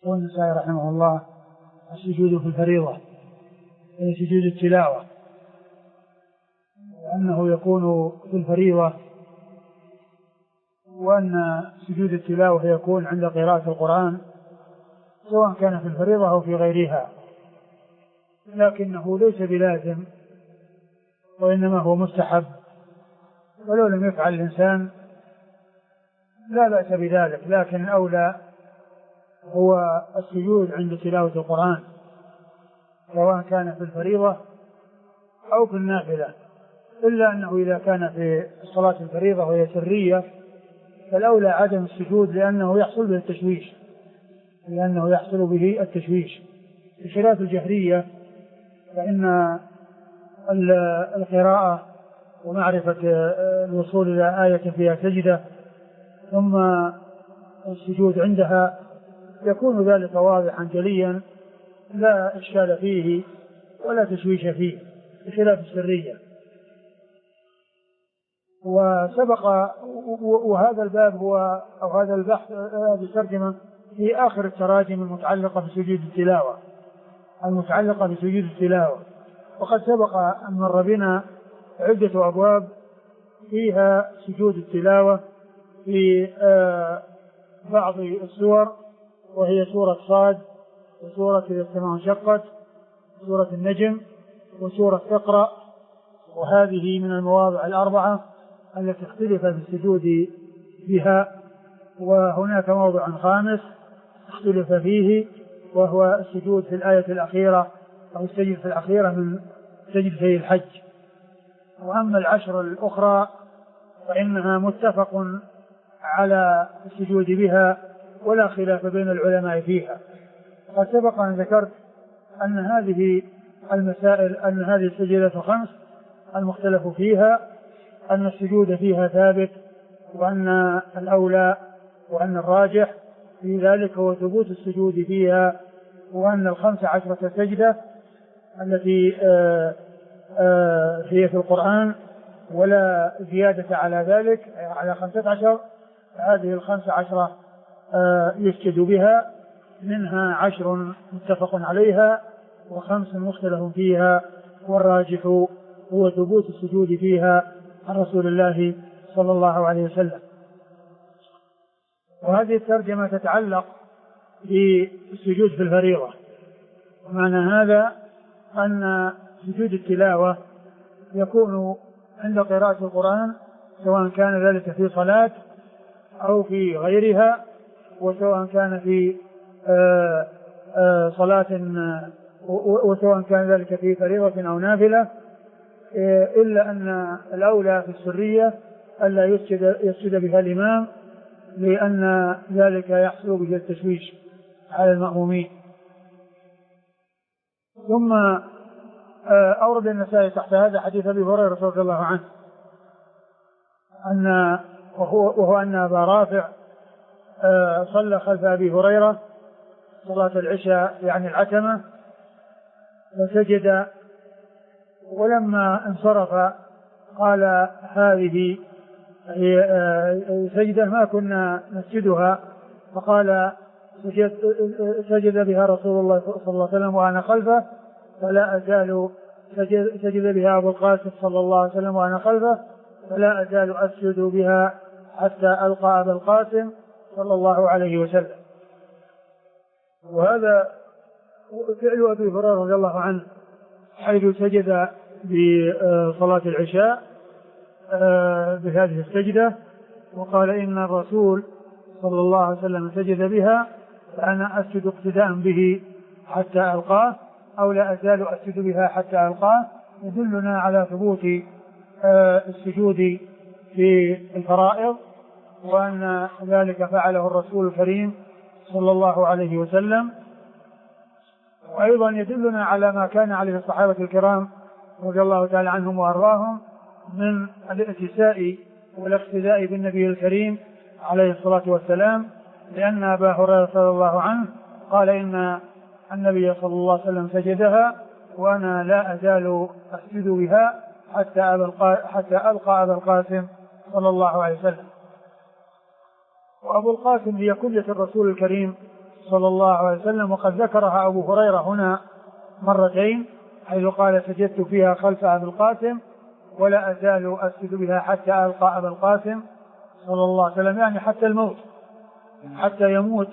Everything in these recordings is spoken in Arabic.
والنسائي رحمه الله السجود في الفريضة يعني سجود التلاوة، وأنه يكون في الفريضة، وأن سجود التلاوة يكون عند قراءة القرآن سواء كان في الفريضة أو في غيرها، لكنه ليس بلازم وإنما هو مستحب، ولو لم يفعل الإنسان لا بأس بذلك، لكن الأولى هو السجود عند تلاوة القرآن سواء كان في الفريضة أو في النافلة، إلا أنه إذا كان في صلاة الفريضة وهي سرية فالأولى عدم السجود لأنه يحصل به التشويش، بخلاف الجهرية فإن القراءة ومعرفة الوصول إلى آية فيها سجدة ثم السجود عندها يكون ذلك واضحا جليا لا إشكال فيه ولا تشويش فيه، بخلاف السرية. وسبق وهذا الباب هو أو هذا البحث هذه الترجمة في آخر التراجم المتعلقة بسجود التلاوة، وقد سبق أن مر بنا عدة أبواب فيها سجود التلاوة في بعض السور، وهي سورة صاد وسورة إذا السماء انشقت سورة النجم وسورة اقرأ، وهذه من المواضع الأربعة التي اختلف في السجود بها. وهناك موضع خامس اختلف فيه وهو السجود في الآية الأخيرة أو السجد في الأخيرة من سجدتي الحج. وأما العشر الأخرى فإنها متفق على السجود بها ولا خلاف بين العلماء فيها. قد سبق أن ذكرت أن هذه المسائل أن هذه السجدات الخمس المختلف فيها أن السجود فيها ثابت، وأن الأولى وأن الراجح في ذلك هو ثبوت السجود فيها، وأن 15 سجدة التي هي في القرآن ولا زيادة على ذلك على 15، هذه 15 يسجد بها، منها 10 متفق عليها و5 مختلف فيها، والراجح هو ثبوت السجود فيها عن رسول الله صلى الله عليه وسلم. وهذه الترجمة تتعلق بالسجود في الفريضة، ومعنى هذا أن سجود التلاوة يكون عند قراءة القرآن سواء كان ذلك في صلاة أو في غيرها، وسواء كان في صلاة وسواء كان ذلك في فريضة أو نافلة، إلا أن الأولى في السرية ألا يسجد بها الإمام، لأن ذلك يحصل به التشويش على المأمومين. ثم أورد النسائي تحت هذا حديث أبي هريرة رضي الله عنه وهو أن أبا رافع صلى خلف أبي هريرة صلاة العشاء يعني العتمة فسجد، ولما انصرف قال هذه سجدة ما كنا نسجدها، فقال سجد بها رسول الله صلى الله عليه وسلم وأنا خلفه فلا أزال سجد بها أبو القاسم صلى الله عليه وسلم وأنا خلفه فلا أزال أسجد بها حتى ألقى أبا القاسم صلى الله عليه وسلم. وهذا فعل أبي هريرة رضي الله عنه حيث سجد بصلاة العشاء بهذه السجدة، وقال إن الرسول صلى الله عليه وسلم سجد بها فأنا أسجد اقتداء به حتى ألقاه أو لا أزال أسجد بها حتى ألقاه، يدلنا على ثبوت السجود في الفرائض، وأن ذلك فعله الرسول الكريم صلى الله عليه وسلم. وأيضا يدلنا على ما كان عليه الصحابة الكرام رضي الله تعالى عنهم وأرضاهم من الاتساء والاقتداء بالنبي الكريم عليه الصلاة والسلام، لأن أبا هريرة رضي الله عنه قال إن النبي صلى الله عليه وسلم سجدها وأنا لا أزال أسجد بها حتى ألقى أبا القاسم صلى الله عليه وسلم. وأبو القاسم هي كنية الرسول الكريم صلى الله عليه وسلم، وقد ذكرها أبو هريرة هنا مرتين، حيث قال سجدت فيها خلف أبي القاسم ولا أزال أسجد بها حتى ألقى أبا القاسم صلى الله عليه وسلم، يعني حتى الموت، حتى يموت.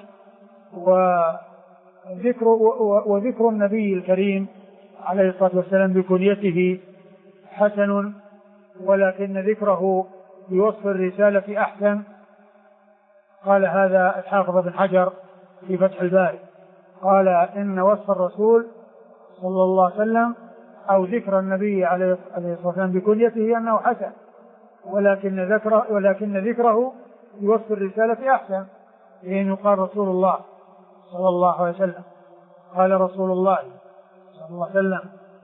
وذكر النبي الكريم عليه الصلاة والسلام بكنيته حسن، ولكن ذكره بوصف الرسالة أحسن. قال هذا الحافظ بن حجر في فتح الباري، قال إن وصف الرسول صلى الله عليه وسلم أو ذكر النبي عليه الصلاة والسلام بكنيته أنه حسن، ولكن ذكره بوصف الرسالة أحسن، لأن يقال رسول الله صلى الله عليه وسلم، قال رسول الله صلى الله عليه وسلم،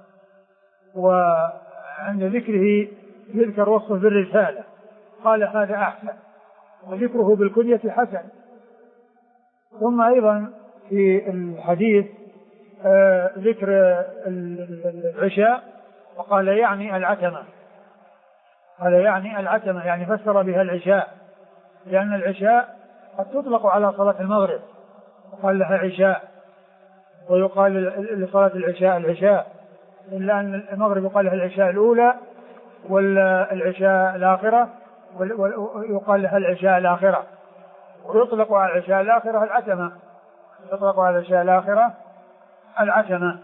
وعند ذكره يذكر وصفه بالرسالة، قال هذا أحسن، وذكره بالكنية حسن. ثم أيضا في الحديث ذكر العشاء، وقال يعني العتمة، قال يعني العتمة، يعني فسر بها العشاء، لأن العشاء قد تطلق على صلاة المغرب، وقال لها عشاء، ويقال لصلاة العشاء، إلا أن المغرب يقال لها العشاء الأولى والعشاء الآخرة، ويقال لها العشاء الآخرة، ويطلق على العشاء الآخرة العتمة، يطلق على العشاء الآخرة العتمة.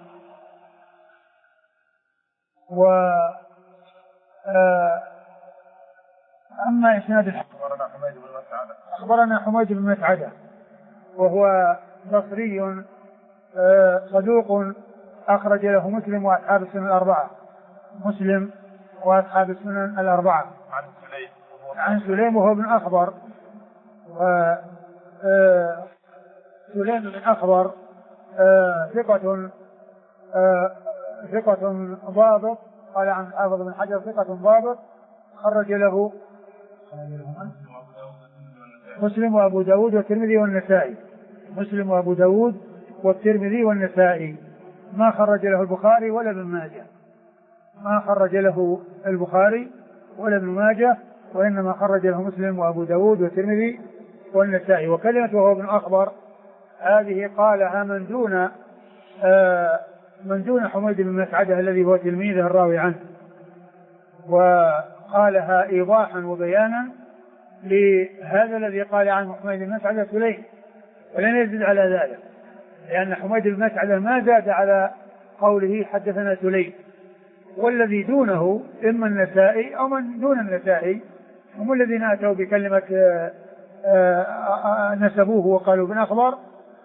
أما إسناد أخبرنا حميد بن مسعدة وهو بصري صدوق، أخرج له مسلم وأصحاب السنن الأربعة، مسلم وأصحاب السنن الأربعة. عن سليم وهو ابن أخبر، سليم بن أخبر ثقة ضابط، قال عن حافظ بن حجر ثقة ضابط، خرج له مسلم وأبو داود والترمذي والنسائي، مسلم وأبو داود والترمذي والنسائي، ما خرج له البخاري ولا ابن ماجه، ما خرج له البخاري ولا ابن ماجه، وإنما خرج له مسلم وأبو داود والترمذي والنسائي. وكلمة وهو ابن أخبر هذه قالها من دون حميد بن مسعدة الذي هو تلميذه الراوي عنه، وقالها إيضاحا وبيانا لهذا الذي قال عنه حميد بن مسعدة سليم، ولن يزيد على ذلك، لأن حميد بن مسعدة ما زاد على قوله حدثنا سليم، والذي دونه إما النسائي أو من دون النسائي هم الذين أتوا بكلمة نسبوه وقالوا ابن أخبر،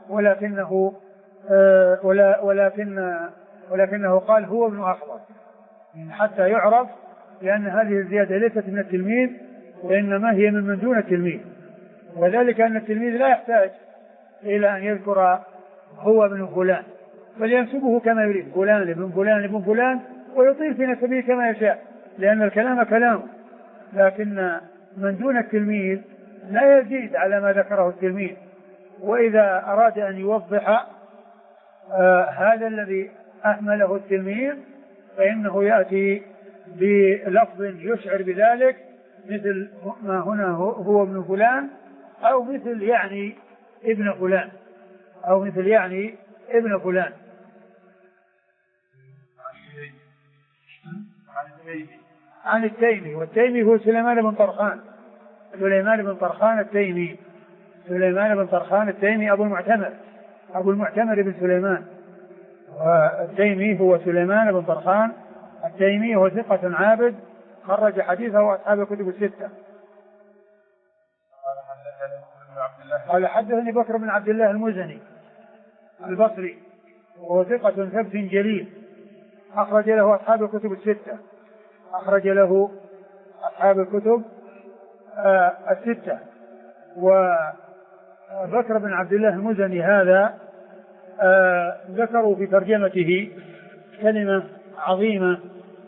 ولكنه قال هو ابن أخبر، حتى يعرف، لأن هذه الزيادة ليست من التلميذ، وإنما هي من دون التلميذ، وذلك أن التلميذ لا يحتاج إلى أن يذكر هو ابن فلان، بل ينسبه كما يريد، فلان ابن فلان ابن فلان، ويطيل في نسبه كما يشاء، لأن الكلام كلامه. لكن من دون التلميذ لا يزيد على ما ذكره التلميذ، وإذا أراد أن يوضح هذا الذي أهمله التلميذ فإنه يأتي بلفظ يشعر بذلك، مثل ما هنا هو ابن فلان، أو مثل يعني ابن فلان، أو مثل يعني ابن فلان. عن التيمي، والتيمي هو سليمان بن طرخان، سليمان بن طرخان التيمي، سليمان بن طرخان التيمي أبو المعتمر بن سليمان، والتيمي هو سليمان بن طرخان التيمي، هو ثقة عابد، خرج حديثه أصحاب الكتب الستة. قال حدثني بكر بن عبد الله المزني البصري، وهو ثقة ثبت جليل، أخرج له أصحاب الكتب الستة، أخرج له أصحاب الكتب الستة. وبكر بن عبد الله المزني هذا ذكروا في ترجمته كلمة عظيمة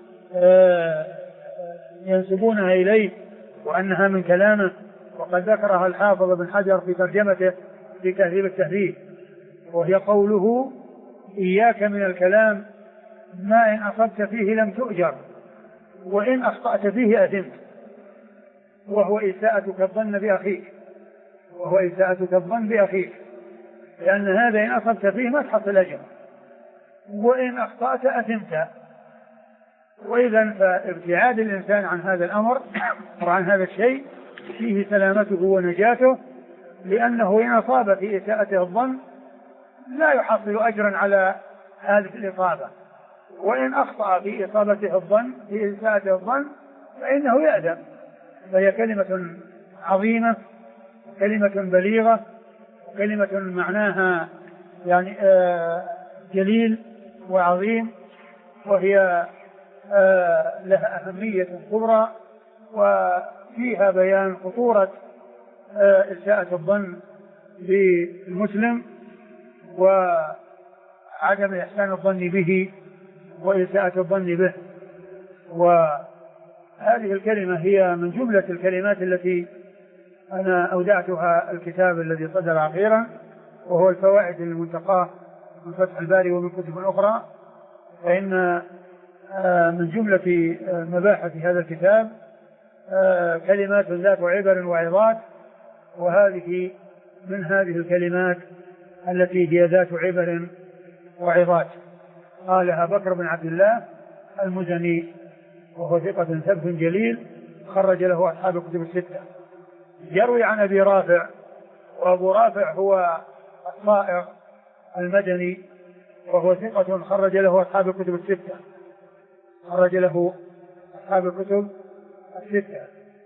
ينسبونها إليه وأنها من كلامه، وقد ذكرها الحافظ بن حجر في ترجمته في تهذيب التهذيب، وهي قوله إياك من الكلام ما إن أصبت فيه لم تؤجر وإن أخطأت فيه أثمت، وهو إساءتك الظن بأخيك، وهو إساءتك الظن بأخيك. لأن هذا إن أصبت فيه ما تحصل أجر، وإن أخطأت أثمت. وإذا فابتعاد الإنسان عن هذا الأمر وعن هذا الشيء فيه سلامته ونجاته، لأنه إن أصاب في إساءته الظن لا يحصل أجرا على هذه الإصابة، وإن أخطأ في إصابته الظن في إساءته الظن فإنه يأثم. فهي كلمة عظيمة، كلمة بليغة، كلمة معناها يعني جليل وعظيم، وهي لها أهمية كبرى، وفيها بيان خطورة إساءة الظن بالمسلم وعدم إحسان الظن به وإساءة الظن به. وهذه الكلمة هي من جملة الكلمات التي أنا أودعتها الكتاب الذي صدر أخيرا، وهو الفوائد المنتقاة من فتح الباري ومن كتب أخرى. فإن من جملة مباحث هذا الكتاب كلمات ذات عبر وعظات، وهذه من هذه الكلمات التي هي ذات عبر وعظات. قالها بكر بن عبد الله المزني، وهو ثقة ثبت جليل، خرج له أصحاب الكتب الستة. يروي عن أبي رافع، وأبو رافع هو الصائغ المدني، وهو ثقة خرج له أصحاب الكتب الستة، خرج له أصحاب الكتب الستة.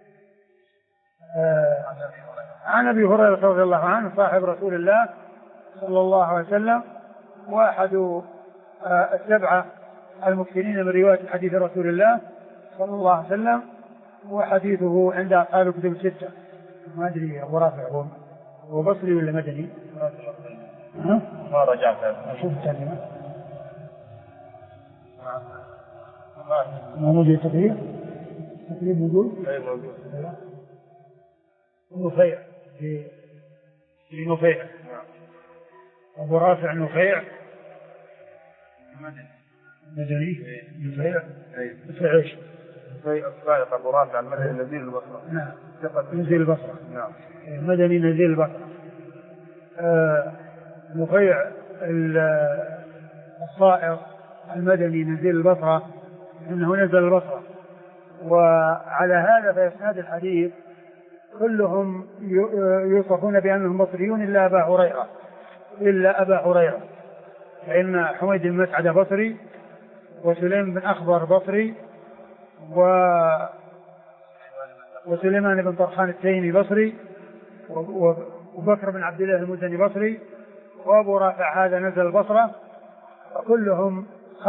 عن أبي هريرة رضي الله عنه صاحب رسول الله صلى الله عليه وسلم، وأحد السبعة المكثرين من رواية حديث رسول الله صلى الله عليه وسلم، وحديثه عند أصحاب الكتب الستة. ما أدري أبو رافع هو بصري ولا مدني؟ ما رجعت أشوف الترجمة ما موجود تقريب موجود؟ أي موجود. نفيع في نفيع. أبو رافع نفيع مدني نفيع. نفيع إيش؟ نفيع أبو رافع المدني نزيل البصرة. نعم نزيل البصرة. نعم مدني نزيل البصرة. نفيع الصائغ المدني نزيل البصرة، إنه نزل البصرة. وعلى هذا فإسناد الحديث كلهم يوصفون بأنهم بصريون إلا أبا هريرة، فإن حميد بن مسعد بصري، وسليم بن أخضر بصري، وسليمان بن طرخان التيمي بصري، وبكر بن عبد الله المزني بصري، وأبو رافع هذا نزل البصرة. وكلهم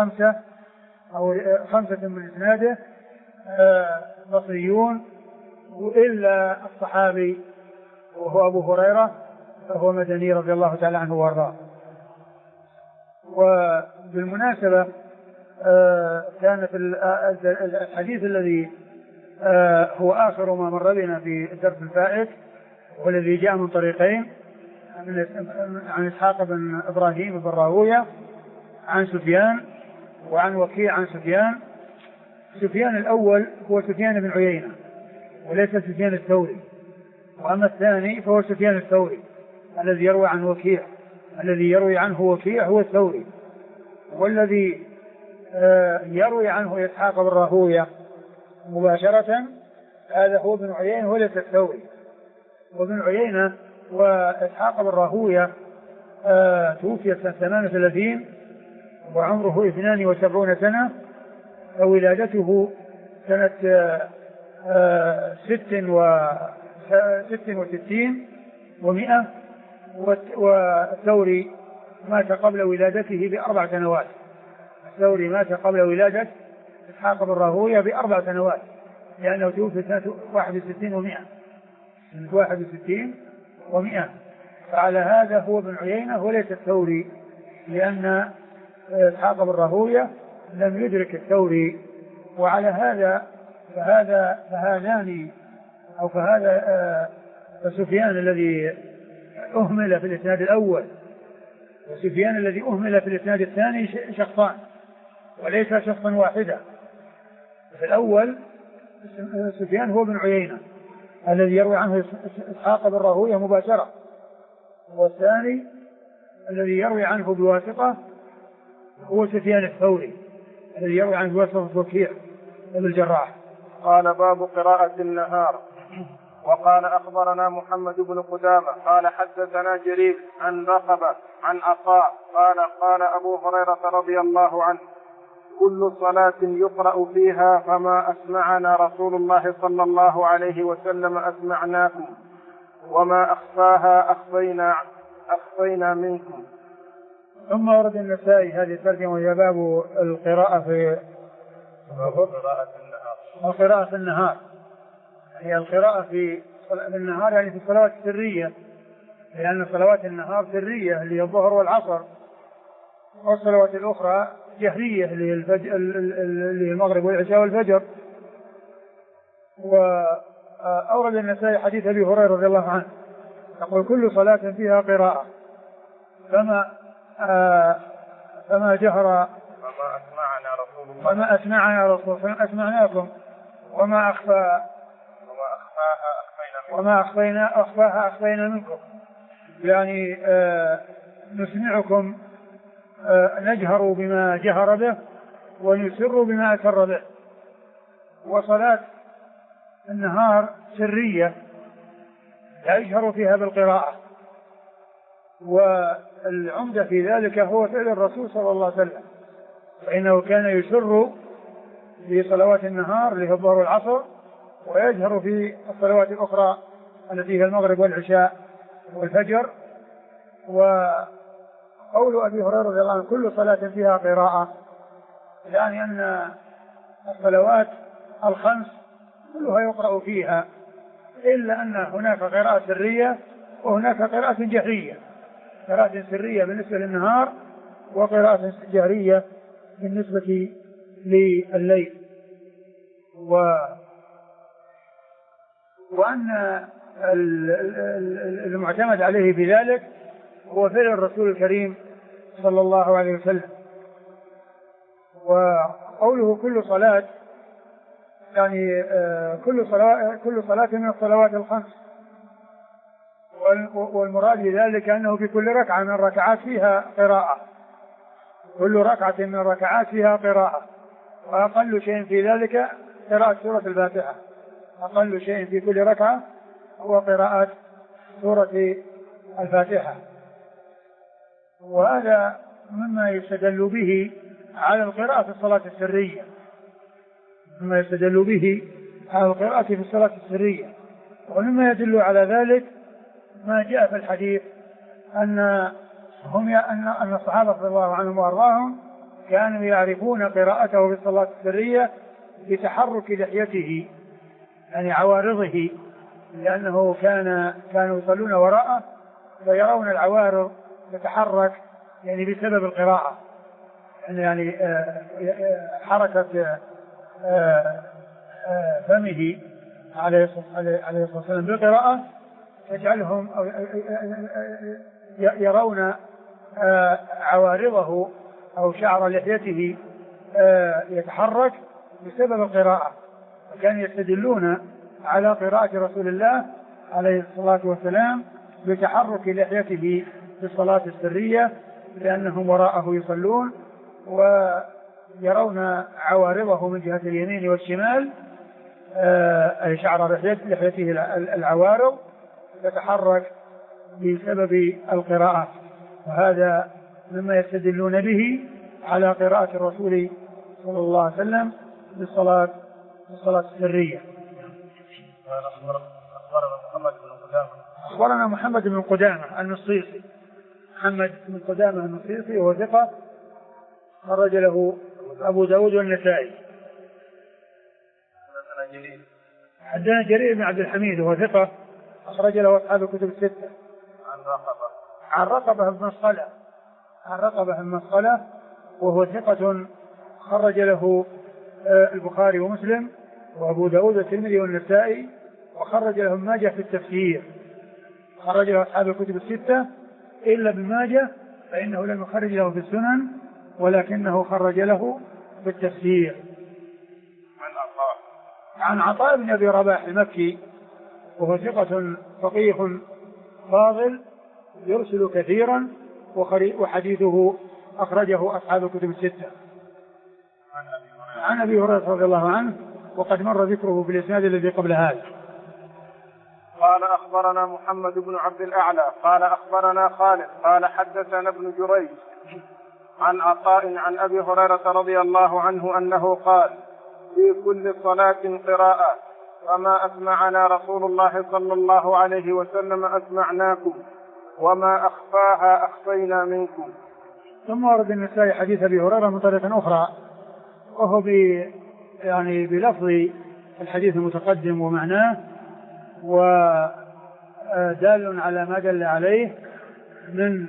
خمسة من إسناده بصريون، وإلا الصحابي وهو أبو هريرة فهو مدني رضي الله تعالى عنه وارضاه. وبالمناسبة كان في الحديث الذي هو آخر ما مر بنا في الدرس الفائت، والذي جاء من طريقين، عن إسحاق بن إبراهيم بن راهوية عن سفيان، وعن وكيع عن سفيان. سفيان الأول هو سفيان بن عيينة وليس سفيان الثوري، وأما الثاني فهو سفيان الثوري الذي يروي عن وكيع، الذي يروي عنه وكيع هو الثوري، والذي يروي عنه إسحاق بن راهوية مباشرة هذا هو ابن عيينة وليس الثوري. وابن عيينة وإسحاق بن راهوية توفي سنة 38 وعمره 72 سنة، وولادته سنة 66 و100، والثوري مات قبل ولادته ب4 سنوات. الثوري مات قبل ولادة إسحاق بن راهوية ب4 سنوات، لأنه توفي سنة 61 و100. فعلى هذا هو ابن عيينة وليس الثوري، لأن إسحاق بن راهوية لم يدرك الثوري. وعلى هذا فهذا سفيان الذي أهمل في الإسناد الأول وسفيان الذي أهمل في الإسناد الثاني شخصان وليس شخصا واحدا. في الأول سفيان هو ابن عيينة الذي يروي عنه إسحاق بن راهوية مباشرة، والثاني الذي يروي عنه بواسطة هو سفيان الثوري الذي يروي عنه بواسطة وكيع بن الجراح. قال باب قراءة النهار. وقال أخبرنا محمد بن قدامة قال حدثنا جرير عن رقبة عن عطاء قال أبو هريرة رضي الله عنه كل صلاة يقرأ فيها فما أسمعنا رسول الله صلى الله عليه وسلم أسمعناكم وما أخفاها أخفينا منكم. ثم ورد النسائي هذه الترجمة وهي باب القراءة في قراءة النهار. هي القراءة في النهار يعني في الصلوات السرية، لأن صلوات النهار سرية اللي هي الظهر والعصر، والصلوات الأخرى جهرية اللي هي المغرب والعشاء والفجر. وأورد النسائي حديث أبي هريرة رضي الله عنه يقول كل صلاة فيها قراءة فما جهر فما أسمعنا رسول الله أسمعناكم وما أخفاها أخفينا منكم، يعني نسمعكم نجهر بما جهر به ونسر بما أسر به. وصلاة النهار سرية لا يجهر فيها بالقراءة، والعمدة في ذلك هو فعل الرسول صلى الله عليه وسلم، فإنه كان يسر في صلوات النهار اللي هي الظهر والعصر، ويجهر في الصلوات الأخرى التي هي المغرب والعشاء والفجر. وقول أبي هريرة رضي الله عنه كل صلاة فيها قراءة، يعني أن الصلوات الخمس كلها يقرأ فيها، إلا أن هناك قراءة سرية وهناك قراءة جهرية، قراءة سرية بالنسبة للنهار وقراءة جهرية بالنسبة لليل. وأن المعتمد عليه في ذلك هو فعل الرسول الكريم صلى الله عليه وسلم. وقوله كل صلاة يعني كل صلاة من الصلوات الخمس، والمراد بذلك أنه في كل ركعة من الركعات فيها قراءة، كل ركعة من الركعات فيها قراءة، وأقل شيء في ذلك قراءة سورة الفاتحة، أقل شيء في كل ركعة هو قراءة سورة الفاتحة. وهذا مما يستدل به على القراءة في الصلاة السرية، مما يستدل به على القراءة في الصلاة السرية. ومما يدل على ذلك ما جاء في الحديث أن الصحابة رضي الله عنهم وأرضاهم كانوا يعرفون قراءته في الصلاة السرية بتحرك لحيته، يعني عوارضه، لأنه كانوا يصلون وراءه فيرون العوارض تتحرك يعني بسبب القراءة، يعني حركة فمه عليه الصلاة والسلام بالقراءة تجعلهم يرون عوارضه أو شعر لحيته يتحرك بسبب القراءة، وكانوا يستدلون على قراءة رسول الله عليه الصلاة والسلام بتحرك لحيته في الصلاة السرية، لأنهم وراءه يصلون ويرون عوارضه من جهة اليمين والشمال، أي شعر لحيته العوارض تتحرك بسبب القراءة. وهذا مما يستدلون به على قراءة الرسول صلى الله عليه وسلم بالصلاة السرية. أخبرنا محمد بن قدامة النصيصي، محمد بن قدامة النصيصي وهو ثقة خرج له أبو داود والنسائي. حدثنا جرير بن عبد الحميد وهو ثقة أخرج له أصحاب الكتب الستة. عن رقبة بن مسخلة وهو ثقة خرج له البخاري ومسلم وأبو داود والترمذي والنسائي، وخرج له ابن ماجه في التفسير، خرج له أصحاب الكتب الستة إلا ابن ماجه فإنه لم يخرج له في السنن ولكنه خرج له بالتفسير. عن عطاء بن أبي رباح المكي وهو ثقة فقيه فاضل يرسل كثيرا، وحديثه أخرجه أصحاب الكتب الستة. عن أبي هريرة رضي الله عنه وقد مر ذكره في الإسناد الذي قبل هذا. قال أخبرنا محمد بن عبد الأعلى قال أخبرنا خالد قال حدثنا ابن جريج عن عطاء عن أبي هريرة رضي الله عنه أنه قال في كل صلاة قراءة فما أسمعنا رسول الله صلى الله عليه وسلم أسمعناكم وما أخفاها أخفينا منكم. ثم ورد النسائي حديث أبي هريرة من طريقة أخرى وهو بلفظ الحديث المتقدم ومعناه ودال على ما دل عليه من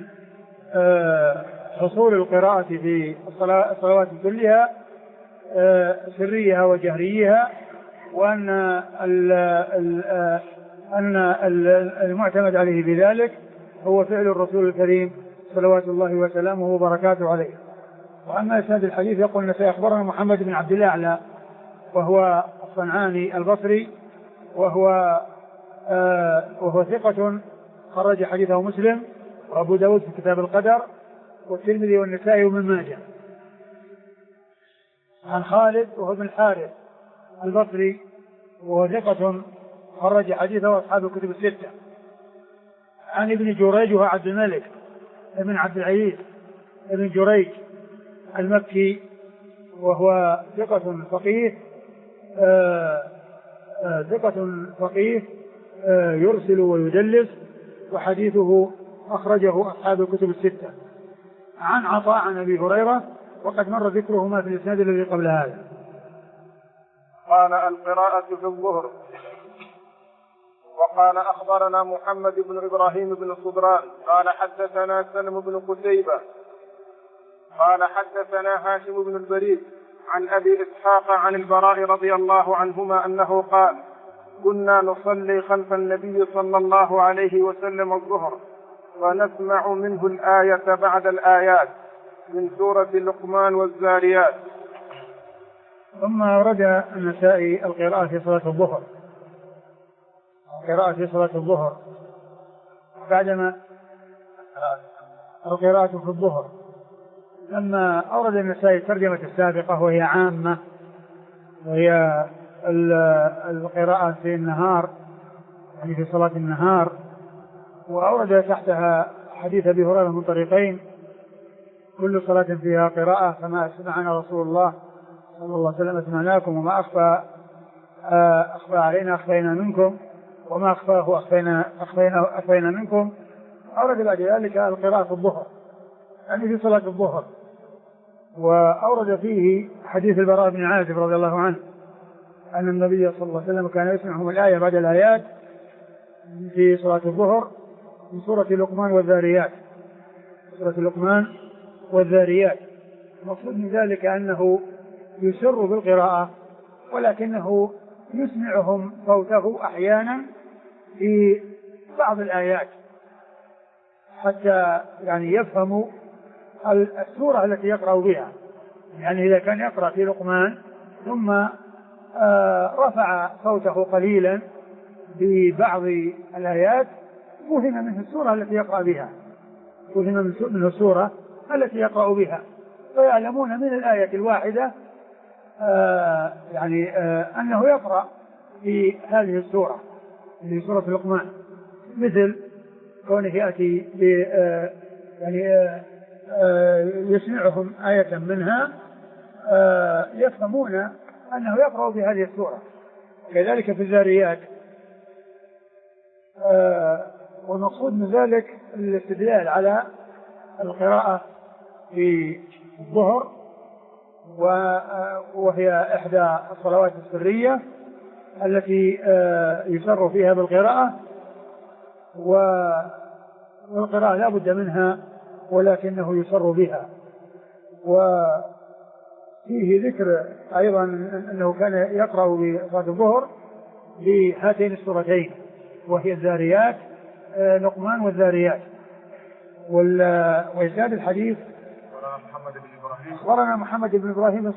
حصول القراءة في الصلوات كلها سريها وجهريها وأن المعتمد عليه بذلك هو فعل الرسول الكريم صلوات الله وسلامه وبركاته عليه. وأما إسناد الحديث يقول سيخبرنا محمد بن عبد الأعلى وهو الصنعاني البصري وهو ثقة خرج حديثه مسلم وأبو داود في كتاب القدر والترمذي والنسائي وابن ماجه. عن خالد وهو ابن الحارث البصري وهو ثقة خرج حديثه أصحاب الكتب الستة. عن ابن جريج وهو عبد الملك ابن عبد العزيز ابن جريج المكي وهو ثقة فقيه يرسل ويدلس وحديثه أخرجه أصحاب الكتب الستة. عن عطاء عن أبي هريرة وقد مر ذكرهما في الإسناد الذي قبل هذا. قال القراءة في الظهر. وقال أخبرنا محمد بن إبراهيم بن صدران قال حدثنا سلم بن قتيبة قال حدثنا هاشم بن البريد عن أبي إسحاق عن البراء رضي الله عنهما أنه قال كنا نصلي خلف النبي صلى الله عليه وسلم الظهر ونسمع منه الآية بعد الآيات من سورة لقمان والزاريات. ثم أورد النسائي القراءة في صلاة الظهر بعدما القراءة في الظهر لما أورد النسائي الترجمة السابقة وهي عامة وهي القراءة في النهار يعني في صلاة النهار وأورد تحتها حديث أبي هريرة من طريقين كل صلاة فيها قراءة فما أسمعنا رسول الله صلى الله عليه وسلم أسمعناكم وما أخفى علينا أخفينا منكم وما أخفاه أخفينا منكم. أورد بعد ذلك القراءة في الظهر يعني في صلاة الظهر وأورد فيه حديث البراء بن عازب رضي الله عنه أن النبي صلى الله عليه وسلم كان يسمعهم الآية بعد الآيات في صلاة الظهر من سورة لقمان والذاريات. المقصود من ذلك أنه يسر بالقراءة ولكنه يسمعهم صوته أحيانا في بعض الآيات حتى يعني يفهموا السورة التي يقرأ بها. يعني إذا كان يقرأ في لقمان ثم رفع صوته قليلا ببعض الآيات فهم منه السورة التي يقرأ بها فيعلمون من الآية الواحدة أنه يقرأ في هذه السورة في سورة لقمان مثل كونه يأتي يسمعهم آية منها يفهمون أنه يقرأ في هذه السورة. كذلك في الذاريات. والمقصود من ذلك الاستدلال على القراءة في الظهر وهي إحدى الصلوات السرية التي يسر فيها بالقراءة والقراءة لا بد منها ولكنه يسر بها. وفيه ذكر أيضا أنه كان يقرأ بصلاة الظهر بهاتين السورتين وهي الذاريات لقمان والذاريات. ويزداد الحديث أخبرنا محمد بن إبراهيم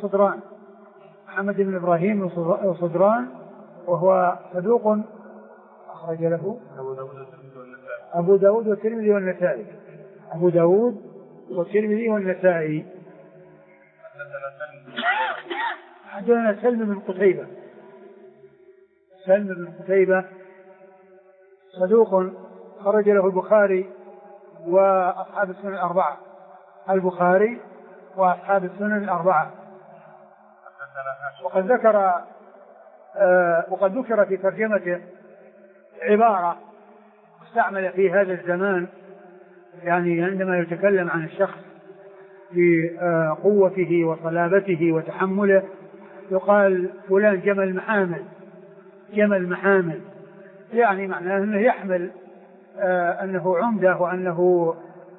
الصدران وهو صدوق أخرج له أبو داود والترمذي والنسائي أبو داود والترمذي والنسائي. حدثنا سلم بن قتيبة. سلم بن قتيبة صدوق خرج له البخاري وأصحاب السنن الأربعة. البخاري وأصحاب السنن الأربعة. وقد ذكر في ترجمته عبارة استعمل في هذا الزمان، يعني عندما يتكلم عن الشخص بقوته وصلابته وتحمله يقال فلان جمل محامل. جمل محامل يعني معناه أنه يحمل، أنه عمده، وأنه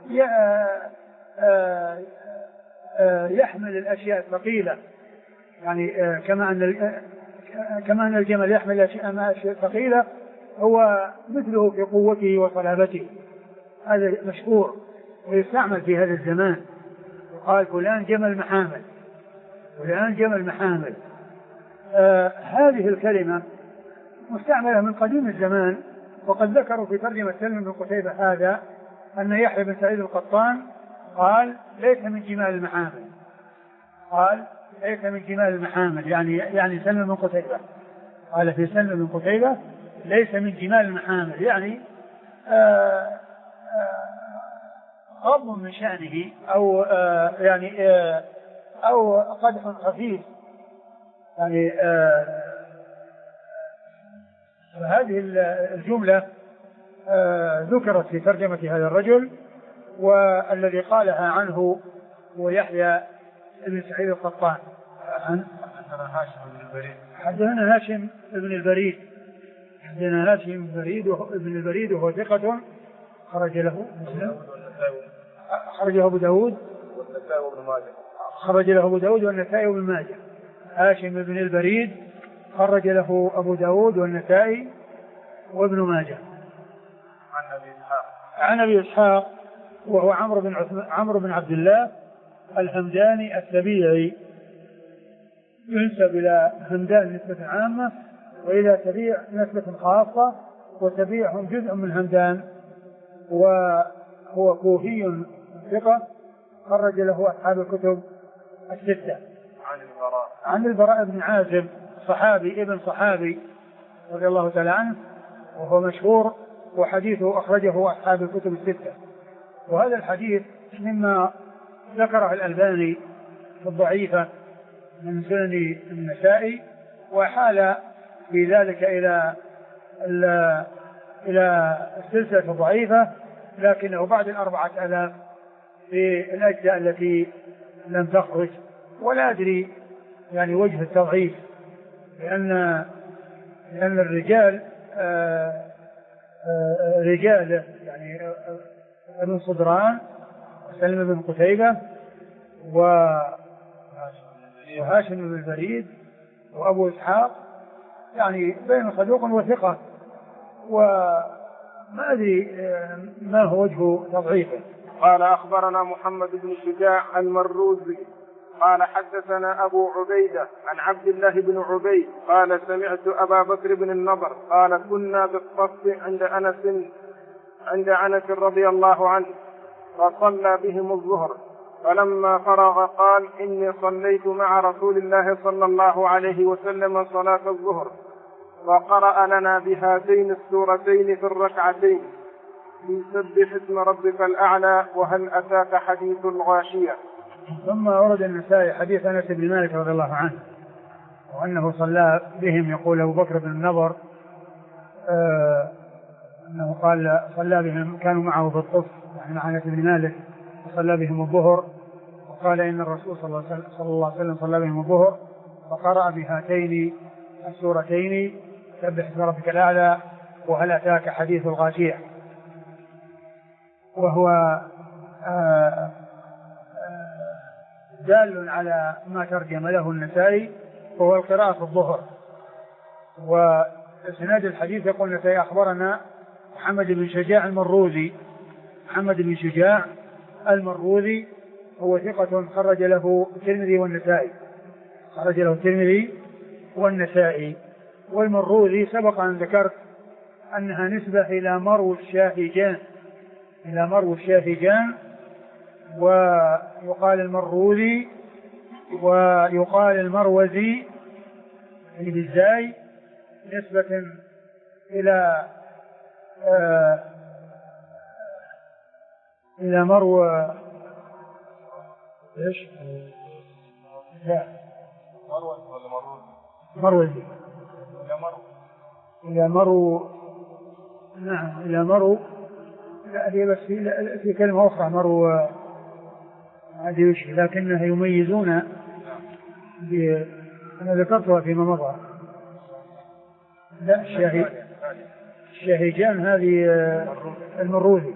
يحمل الأشياء الثقيلة، يعني كما أن الجمل يحمل الأشياء الثقيلة هو مثله في قوته وصلابته. هذا مشهور ويستعمل في هذا الزمان، قال فلان جمل محامل. فلان جمل محامل. هذه الكلمة مستعملة من قديم الزمان. وقد ذكروا في ترجمة سلم بن قتيبة هذا أن يحيى بن سعيد القطان قال ليس من جمال المحامل. قال ليس من جمال المحامل، يعني سلم بن قتيبة قال في سلم بن قتيبة ليس من جمال المحامل، يعني غض من شأنه أو قدح خفيف، يعني هذه الجملة ذكرت في ترجمة هذا الرجل، والذي قالها عنه هو يحيى بن سعيد القطان. حدثنا هاشم بن البريد. حدثنا هاشم بن البريد وهو ثقة خرج له مسلم، خرجه أبو داود والنسائي وابن ماجه. خرج له أبو داود والنسائي وابن ماجه. هاشم بن البريد خرج له أبو داود والنسائي وابن ماجه. عن أبي إسحاق وهو عمرو بن عبد الله الهمداني السبيعي، ينسب إلى همدان نسبة عامة وإلى سبيع نسبة خاصة، وسبيع هم جزء من همدان، وهو كوفي ثقة خرج له أصحاب الكتب الستة. عن البراء بن عازب صحابي ابن صحابي رضي الله تعالى عنه، وهو مشهور وحديثه أخرجه أصحاب الكتب الستة. وهذا الحديث مما ذكره الألباني في الضعيفة من سنن النسائي، وحال في ذلك إلى السلسلة الضعيفة، لكنه بعد 4000 في الأجزاء التي لم تخرج. ولا أدري يعني وجه التضعيف، لأن الرجال رجاله يعني ابن صدران وسلم بن قتيبة وهاشم بن البريد وأبو إسحاق، يعني بين صدوق وثقة، وما أدري ما هو وجه تضعيفه. قال أخبرنا محمد بن شجاع المروزي قال حدثنا أبو عبيدة عن عبد الله بن عبيد قال سمعت أبا بكر بن النضر قال كنا بالصف عند أنس رضي الله عنه، فصلى بهم الظهر، فلما فرغ قال إني صليت مع رسول الله صلى الله عليه وسلم صلاة الظهر، وقرأ لنا بهاتين السورتين في الركعتين، يسبح اسم ربك الأعلى وهل أتاك حديث الغاشية. ثم ورد النسائي حديث أنس بن مالك رضي الله عنه، وأنه صلى بهم، يقول أبو بكر بن النضر أنه قال صلى بهم، كانوا معه في الطف يعني مع أنس بن مالك، وصلى بهم الظهر، وقال إن الرسول صلى الله عليه وسلم صلى بهم الظهر فقرأ بهاتين السورتين سبح اسم ربك الأعلى وهل أتاك حديث الغاشية. وهو دال على ما ترجم له النسائي، وهو القراءة في الظهر. وإسناد الحديث يقول النسائي أخبرنا محمد بن شجاع المروزي. محمد بن شجاع المروزي هو ثقة خرج له الترمذي والنسائي. خرج له الترمذي والنسائي. والمروزي سبق أن ذكرت أنها نسبة إلى مرو الشاهجان، إلى مرو الشافجان، ويقال المروذي، ويقال المروزي يعني بالزاي نسبة إلى إلى مرو إيش؟ لا مروزي إلى مرو، نعم إلى مرو، لا هي بس في كلمة أخرى مرو هذه وش، لكنها يميزون أنا ذكرتها فيما مضى. لا الشاهجان هذه المروذي.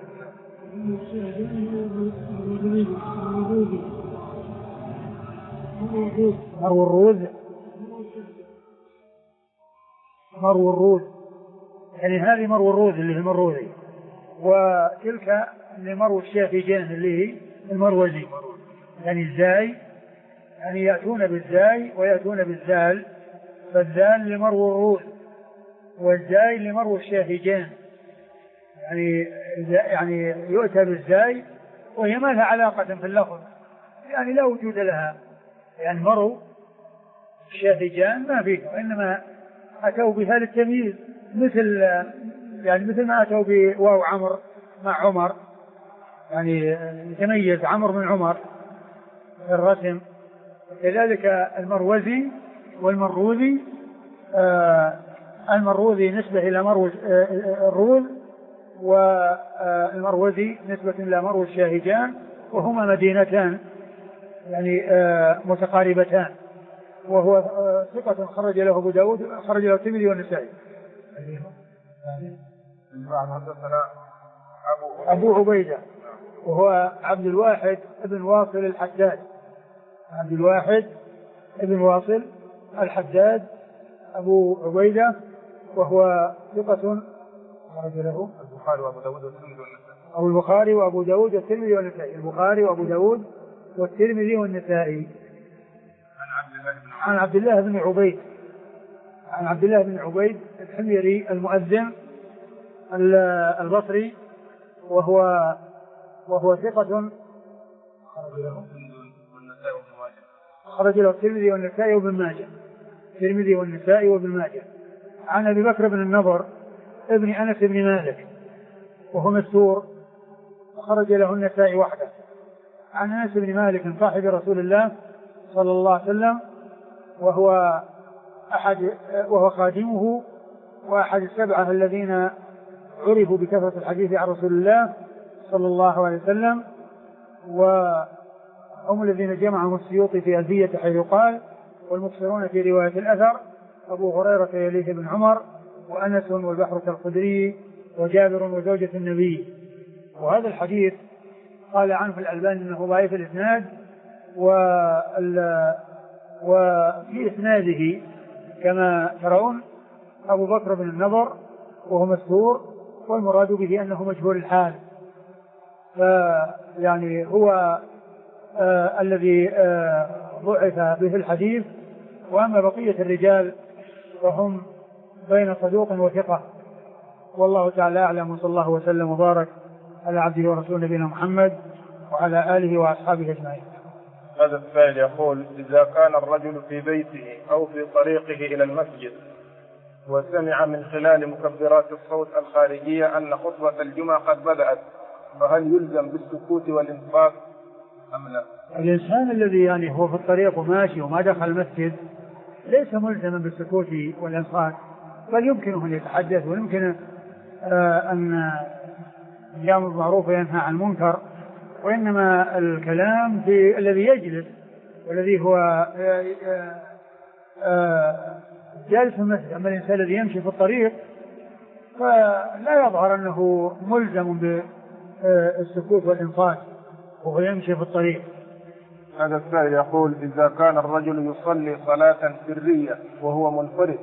مرو الروذ يعني هذه مرو الروذ اللي هي المروذي، وتلك اللي مرو الشافجان اللي هي المروزي. يعني الزاي يعني يأتون بالزاي ويأتون بالزال، فالزال لمرو الروذ والزاي لمرو الشافجان، يعني يؤتى بالزاي وهي ما لها علاقة في اللفظ، يعني لا وجود لها، يعني مرو الشافجان ما فيه، وإنما أتوا بها للتمييز، مثل ما أتوا بواو عمر مع عمر، يعني يتميز عمر من عمر في الرسم. كذلك المروزي والمروذي، المروذي نسبة إلى مرو الروذ، والمروزي نسبة إلى مرو الشاهجان، وهما مدينتان يعني متقاربتان. وهو ثقة خرج له أبو داود، خرج له الترمذي والنسائي. أبو عبيدة وهو عبد الواحد ابن واصل الحداد، عبد الواحد ابن واصل الحداد أبو عبيدة، وهو ثقة خرج له البخاري وأبو داود والترمذي والنسائي، أو البخاري وأبو داود والترمذي والنسائي، البخاري وأبو داود والترمذي والنسائي. عن عبد الله بن عبيد، عن عبد الله بن عبيد الحميري المؤذن البصري، وهو ثقة خرج له الترمذي والنسائي وابن ماجه، الترمذي والنسائي وابن ماجه. عن أبي بكر بن النضر ابن أنس بن مالك، وهو مستور، خرج له النسائي وحده. عن أنس بن مالك صاحب رسول الله صلى الله عليه وسلم، وهو خادمه وأحد السبعة الذين عرفوا بكثرة الحديث عن رسول الله صلى الله عليه وسلم، وهم الذين جمعهم السيوطي في ألفية حيث قال: والمكثرون في رواية الأثر أبو هريرة يليه بن عمر، وأنس والبحر كالخدري، وجابر وزوجة النبي. وهذا الحديث قال عنه الألباني أنه ضعيف الإسناد، وفي إسناده كما ترون أبو بكر بن النضر وهو مستور، والمراد به أنه مجهول الحال، فيعني هو الذي ضعف به الحديث. وأما بقية الرجال فهم بين صدوق وثقة، والله تعالى أعلم، وصلى الله وسلم وبارك على عبده ورسوله نبينا محمد وعلى آله وأصحابه أجمعين. هذا السائل يقول: إذا كان الرجل في بيته أو في طريقه إلى المسجد وسمع من خلال مكبرات الصوت الخارجية أن خطبة الجمعة قد بدأت، فهل يلزم بالسكوت والإنصات أم لا؟ الإنسان الذي يعني هو في الطريق وماشي وما دخل المسجد ليس ملزما بالسكوت والإنصات، بل يمكنه أن يتحدث، ويمكن أن يأمر بالمعروف وينهى عن المنكر، وإنما الكلام في الذي يجلس والذي هو جالس في المسجد. أما الإنسان الذي يمشي في الطريق فلا يظهر أنه ملزم بالسكوت والإنصات وهو يمشي في الطريق. هذا السائل يقول: إذا كان الرجل يصلي صلاة سرية وهو منفرد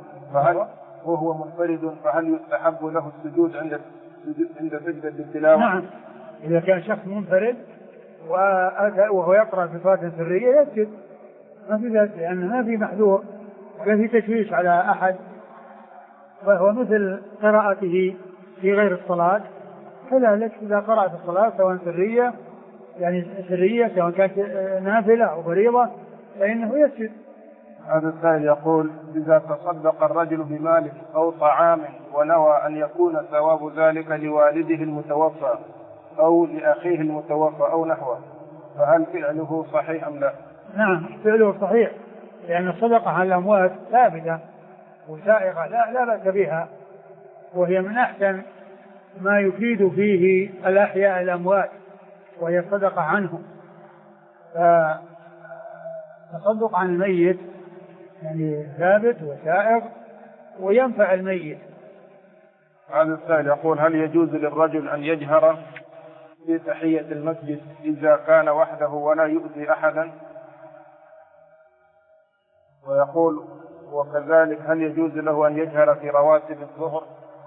فهل يستحب له السجود عند سجدة التلاوة؟ نعم، إذا كان شخص منفرد وهو يقرأ صفات سرية يسجد، ما في ذلك، لأن ما في محذور ولا في تشويش على أحد، وهو مثل قراءته في غير الصلاة، كذلك إذا قرأ في الصلاة سواء سرية يعني سرية سواء كانت نافلة أو فريضة فإنه يسجد. هذا السائل يقول إذا تصدق الرجل بمال أو طعام ونوى أن يكون ثواب ذلك لوالده المتوفى أو لأخيه المتوفى أو نحوه فهل فعله صحيح أم لا؟ نعم فعله صحيح لأن الصدقة على الأموات ثابتة وسائغة لا بأس بها وهي من أحسن ما يفيد فيه الأحياء الأموات وهي الصدقة عنهم. فالتصدق عن الميت يعني ثابت وسائغ وينفع الميت. هذا السائل يقول هل يجوز للرجل أن يجهر في تحية المسجد إذا كان وحده ولا يؤذي أحدا؟ ويقول وكذلك هل يجوز له أن يجهر في رواتب الظهر؟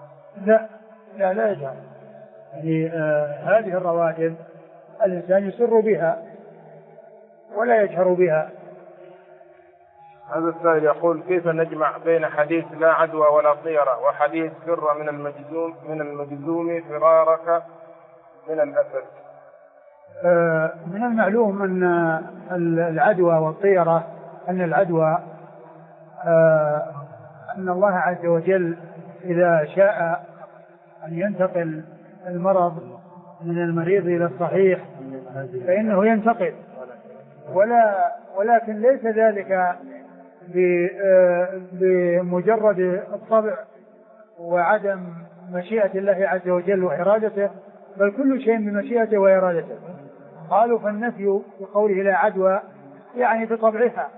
لا يجهر يعني هذه الرواتب الإنسان يسر بها ولا يجهر بها. هذا السائل يقول كيف نجمع بين حديث لا عدوى ولا طيرة وحديث فر من المجذوم فرارك من الأسد؟ من المعلوم أن العدوى والطيرة أن العدوى أن الله عز وجل إذا شاء أن ينتقل المرض من المريض إلى الصحيح فإنه ينتقل ولكن ليس ذلك بمجرد الطبع وعدم مشيئة الله عز وجل وإرادته بل كل شيء بمشيئته وإرادته. قالوا فالنفي بقوله لا عدوى يعني بطبعها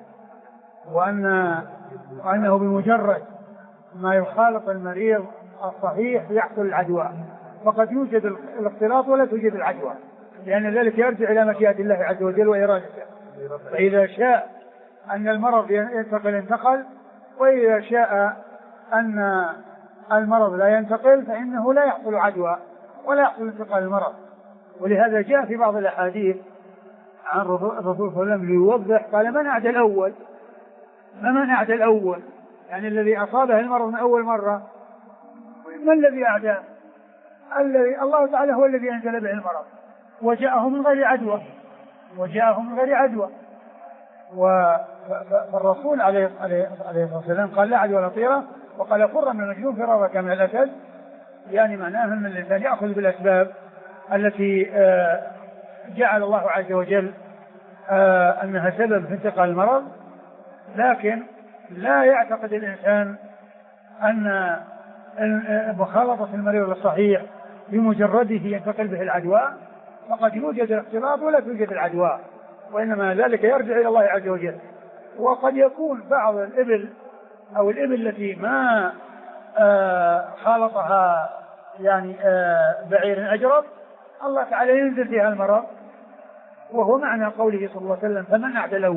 وأنه بمجرد ما يخالط المريض الصحيح يحصل العدوى فقد يوجد الاختلاط ولا توجد العدوى لأن ذلك يرجع إلى مشيئة الله عز وجل وإرادته. فإذا شاء أن المرض ينتقل انتقل وإذا شاء أن المرض لا ينتقل فإنه لا يحصل عدوى ولا يحصل انتقال المرض. ولهذا جاء في بعض الأحاديث عن الرسول صلى الله عليه وسلم ليوضح قال من أعدى الأول يعني الذي أصابه المرض من أول مرة ما الذي أعدى؟ الله تعالى هو الذي أنزل به المرض وجاءه من غير عدوى فالرسول عليه الصلاة والسلام قال لا عدوى ولا طيرة وقال فر من المجذوم فرارك من الأسد يعني معناه أن الإنسان يأخذ بالأسباب التي جعل الله عز وجل أنها سبب في انتقال المرض لكن لا يعتقد الإنسان أن مخالطة المريض الصحيح بمجرده ينتقل به العدوى فقد يوجد الاختلاط ولا توجد العدوى وإنما ذلك يرجع إلى الله عز وجل. وقد يكون بعض الإبل أو الإبل التي ما خالطها يعني بعير أجرب الله تعالى ينزل فيها المرض وهو معنى قوله صلى الله عليه وسلم فمن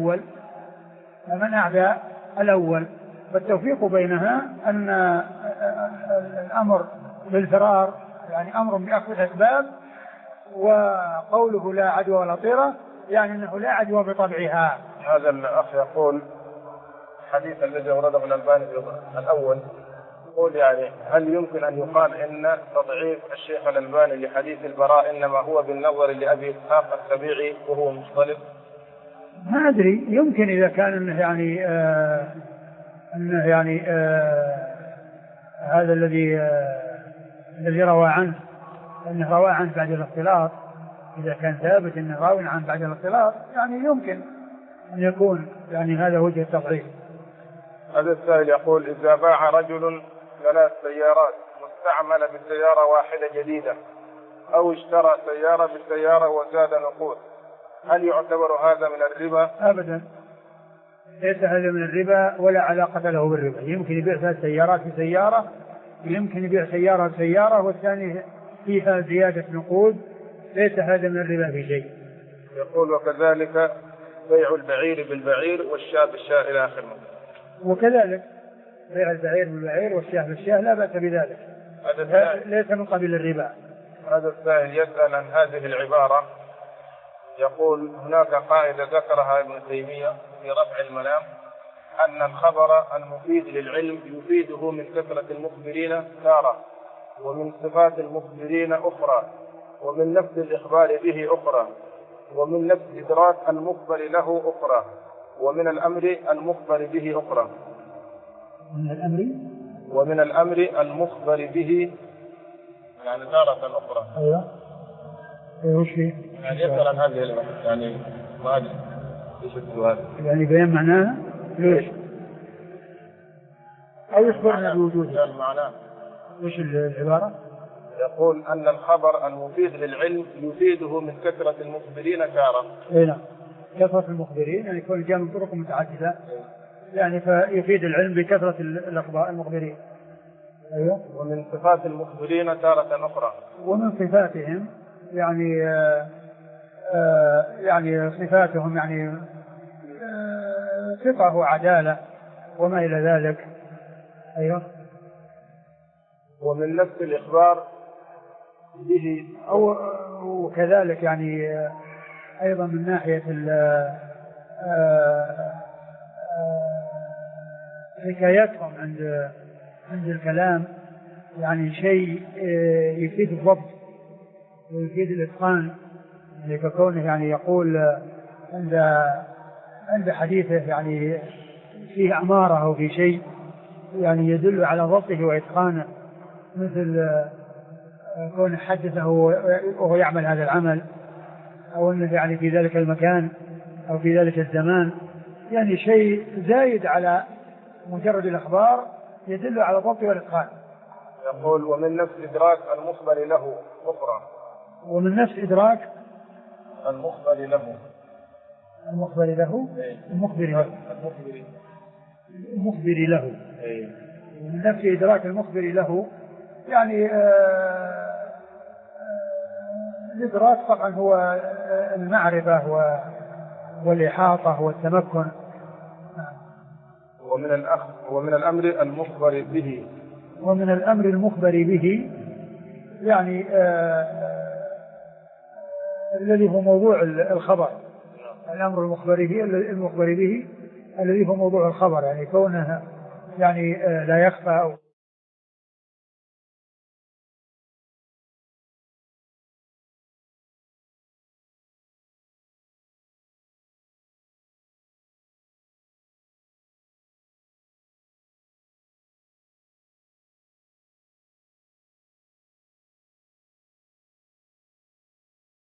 أعدى الأول فالتوفيق بينها أن الأمر بالفرار يعني أمر بأخذ الأسباب وقوله لا عدوى ولا طيرة يعني أنه لا عدوى بطبعها. هذا الأخ يقول الحديث الذي ورده الألباني الأول يقول يعني هل يمكن أن يقال إن تضعيف الشيخ الألباني لحديث البراء إنما هو بالنظر لأبي إسحاق السبيعي وهو مختلف؟ ما أدري يمكن إذا كان أنه يعني هذا الذي روى عنه أنه روى عنه بعد الاختلاط إذا كان ثابت أنه راوي عنه بعد الاختلاط يعني يمكن أن يكون يعني هذا وجه التضعيف. هذا السائل يقول إذا باع رجل 3 سيارات مستعملة بسيارة واحدة جديدة أو اشترى سيارة بسيارة وزاد نقود هل يعتبر هذا من الربا؟ أبدا ليس هذا من الربا ولا علاقة له بالربا. يمكن يبيع 3 سيارات في سيارة يمكن يبيع سيارة بسيارة والثاني فيها زيادة نقود ليس هذا من الربا في شيء. يقول وكذلك بيع البعير بالبعير والشاة بالشاة إلى آخر. وكذلك بيع البعير بالبعير والشاة بالشاة لا بأس بذلك ليس من قبيل الربا. هذا السائل يسأل عن هذه العبارة يقول هناك قاعدة ذكرها ابن تيمية في رفع الملام أن الخبر المفيد للعلم يفيده من كثرة المخبرين تارة ومن صفات المخبرين أخرى، ومن نفس الإخبار به أخرى، ومن نفس إدراك المخبر له أخرى، ومن الأمر المخبر به أخرى. ومن الأمر المخبر به يعني تارة أخرى. أيوة. وش فيه؟ يعني يسأل عن هذه يعني ما أدري إيش السؤال. يعني بيان معناها ليش؟ أو يخبرنا بوجوده. المعنى. وش العبارة؟ يقول أن الخبر المفيد للعلم يفيده من كثرة المخبرين تارة. إيه نعم. كثرة المخبرين يعني يكون جاء من طرق متعددة. يعني فيفيد العلم بكثرة الأخبار المخبرين. أيوة. ومن صفات المخبرين تارة أخرى. ومن صفاتهم يعني صفاتهم يعني ثقة وعدالة وما إلى ذلك. أيوة. ومن نفس الإخبار به أو وكذلك يعني أيضا من ناحية حكايتهم عند الكلام يعني شيء يفيد الضبط ويفيد الإتقان، يعني ككونه يعني يقول عند حديثه يعني فيه أمارة أو في شيء يعني يدل على ضبطه وإتقانه، مثل كونه حدثه وهو يعمل هذا العمل، أو أنه يعني في ذلك المكان أو في ذلك الزمان، يعني شيء زايد على مجرد الأخبار يدل على الضبط والإتقان. يقول ومن نفس إدراك المخبر له أخرى. ومن نفس إدراك المخبر له المخبر له ومن نفس إدراك المخبر له يعني الإدراك طبعا هو المعرفة والإحاطة والتمكن. ومن الأمر المخبر به. ومن الأمر المخبر به يعني الذي هو موضوع الخبر. الأمر المخبر به الذي هو موضوع الخبر، يعني كونه يعني لا يخفى